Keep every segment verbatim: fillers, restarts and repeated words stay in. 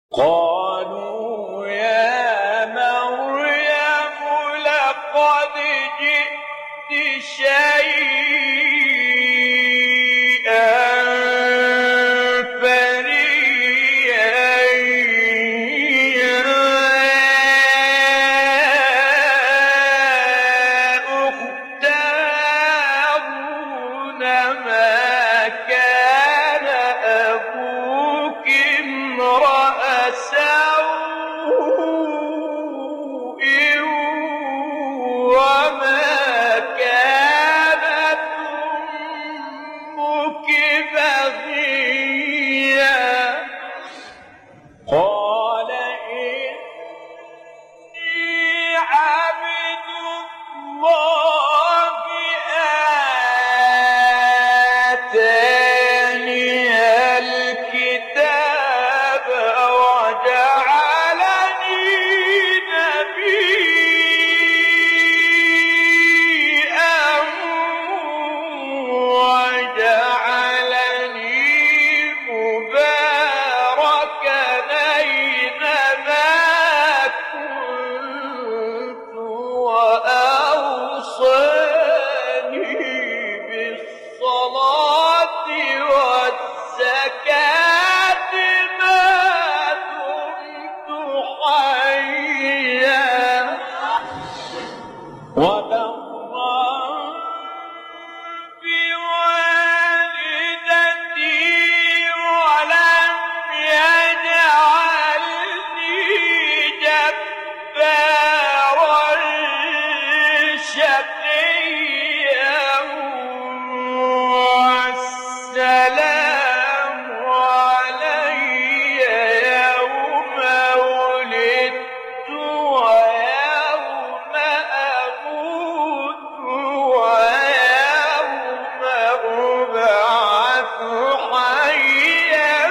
قالوا يا مريم لقد جئت شيئا فريا يا أخت هارون ما كان أبوك امرأ سوء وما كانت أمك بغيا قال إني عبد الله آتاني الكتاب وجعلني نبيا وجعلني مباركا أينما كنت وأوصاني بالصلاة والزكاة ما دمت حيا وبرا بوالدتي ولم يجعلني جبارا شقيا والسلام علي يوم ولدت ويوم أموت ويوم أبعث حيا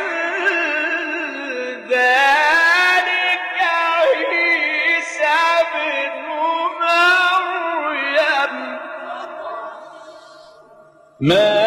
ذلك عيسى ابن مريم ما